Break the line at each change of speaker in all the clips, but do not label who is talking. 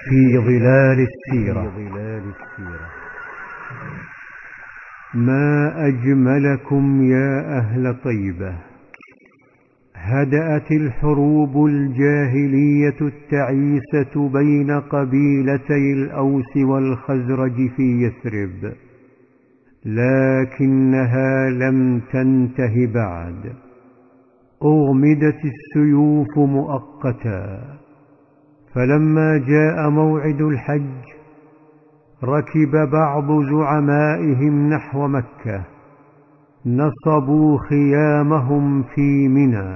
في ظلال السيرة. ما أجملكم يا أهل طيبة. هدأت الحروب الجاهلية التعيسة بين قبيلتي الأوس والخزرج في يثرب، لكنها لم تنته بعد. أغمدت السيوف مؤقتا، فلما جاء موعد الحج ركب بعض زعمائهم نحو مكة، نصبوا خيامهم في منى.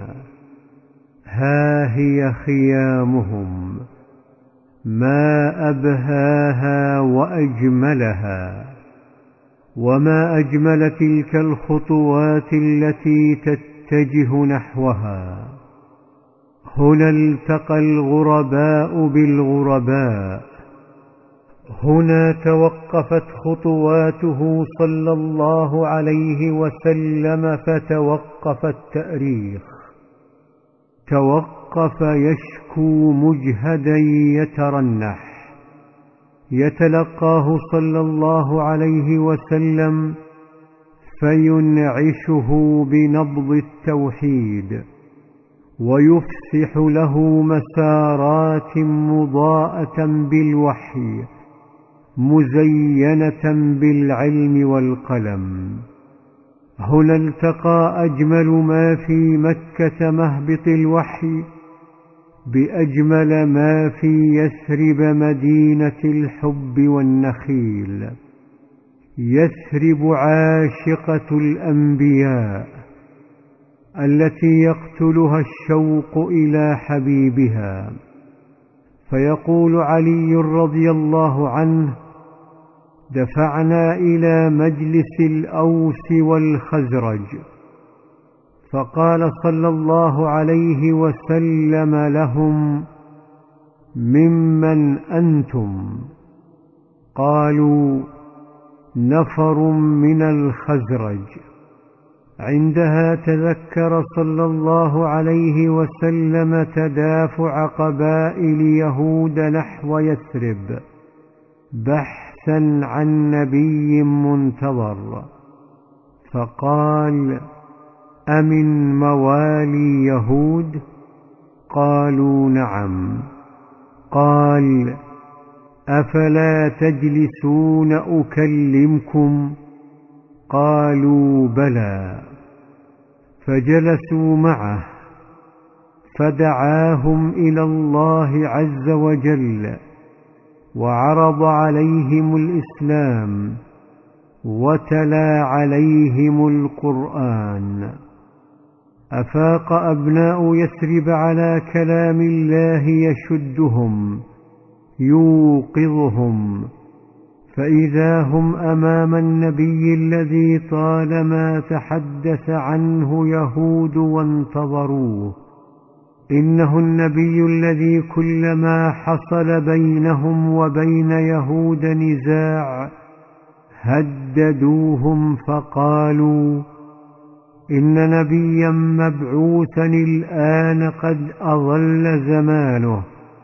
ها هي خيامهم، ما أبهاها وأجملها، وما أجمل تلك الخطوات التي تتجه نحوها. هنا التقى الغرباء بالغرباء، هنا توقفت خطواته صلى الله عليه وسلم، فتوقف التأريخ. توقف يشكو مجهدا يترنح، يتلقاه صلى الله عليه وسلم فينعشه بنبض التوحيد، ويفسح له مسارات مضاءة بالوحي مزينة بالعلم والقلم. هنا التقى أجمل ما في مكة مهبط الوحي بأجمل ما في يثرب مدينة الحب والنخيل. يثرب عاشقة الأنبياء التي يقتلها الشوق إلى حبيبها. فيقول علي رضي الله عنه: دفعنا إلى مجلس الأوس والخزرج، فقال صلى الله عليه وسلم لهم: ممن أنتم؟ قالوا: نفر من الخزرج. عندها تذكر صلى الله عليه وسلم تدافع قبائل يهود نحو يثرب بحثا عن نبي منتظر، فقال: أمن موالي يهود؟ قالوا: نعم. قال: أفلا تجلسون أكلمكم؟ قالوا: بلى. فجلسوا معه، فدعاهم إلى الله عز وجل، وعرض عليهم الإسلام، وتلا عليهم القرآن. أفاق أبناء يثرب على كلام الله يشدهم يوقظهم، فإذا هم أمام النبي الذي طالما تحدث عنه يهود وانتظروه. إنه النبي الذي كلما حصل بينهم وبين يهود نزاع هددوهم، فقالوا: إن نبيا مبعوثا الآن قد أضل زمانه،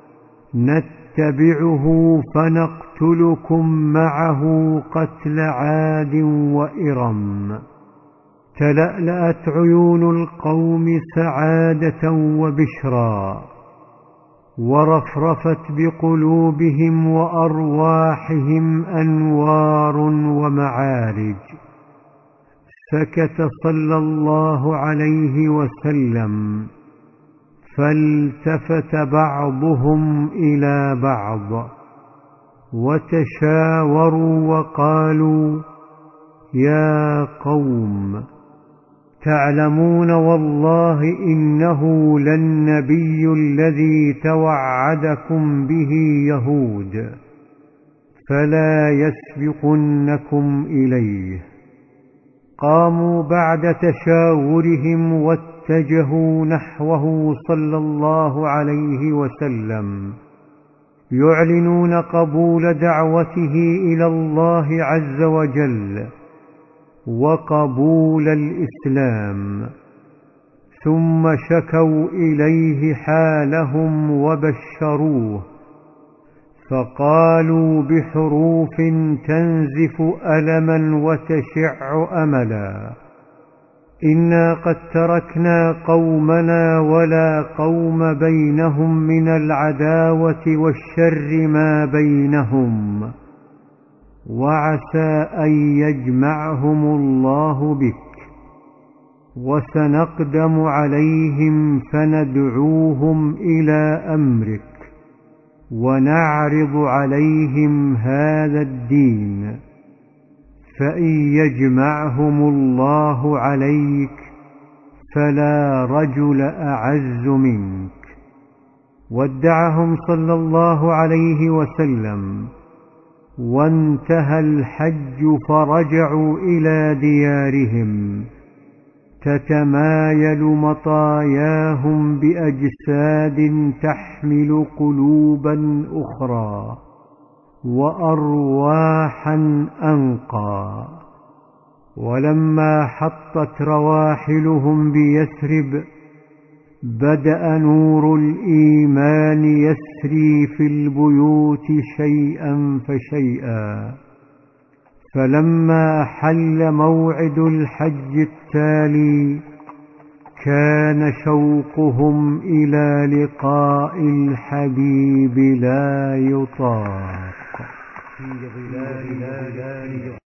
نتبعه فنقتلكم معه قتل عاد وإرم. تلألأت عيون القوم سعادة وبشرا، ورفرفت بقلوبهم وأرواحهم أنوار ومعارج. سكت صلى الله عليه وسلم، فالتفت بعضهم إلى بعض وتشاوروا وقالوا: يا قوم، تعلمون والله إنه للنبي الذي توعدكم به يهود، فلا يسبقنكم إليه. قاموا بعد تشاورهم واتجهوا نحوه صلى الله عليه وسلم، يعلنون قبول دعوته إلى الله عز وجل وقبول الإسلام. ثم شكوا إليه حالهم وبشروه، فقالوا بحروف تنزف ألما وتشع أملا: إنا قد تركنا قومنا ولا قوم بينهم من العداوة والشر ما بينهم، وعسى أن يجمعهم الله بك، وسنقدم عليهم فندعوهم إلى أمرك، ونعرض عليهم هذا الدين، فإن يجمعهم الله عليك فلا رجل أعز منك. ودعهم صلى الله عليه وسلم، وانتهى الحج فرجعوا إلى ديارهم تتمايل مطاياهم بأجساد تحمل قلوبا أخرى وأرواحا أنقى. ولما حطت رواحلهم بيثرب بدأ نور الإيمان يسري في البيوت شيئا فشيئا، فلما حل موعد الحج التالي كان شوقهم إلى لقاء الحبيب لا يطاق.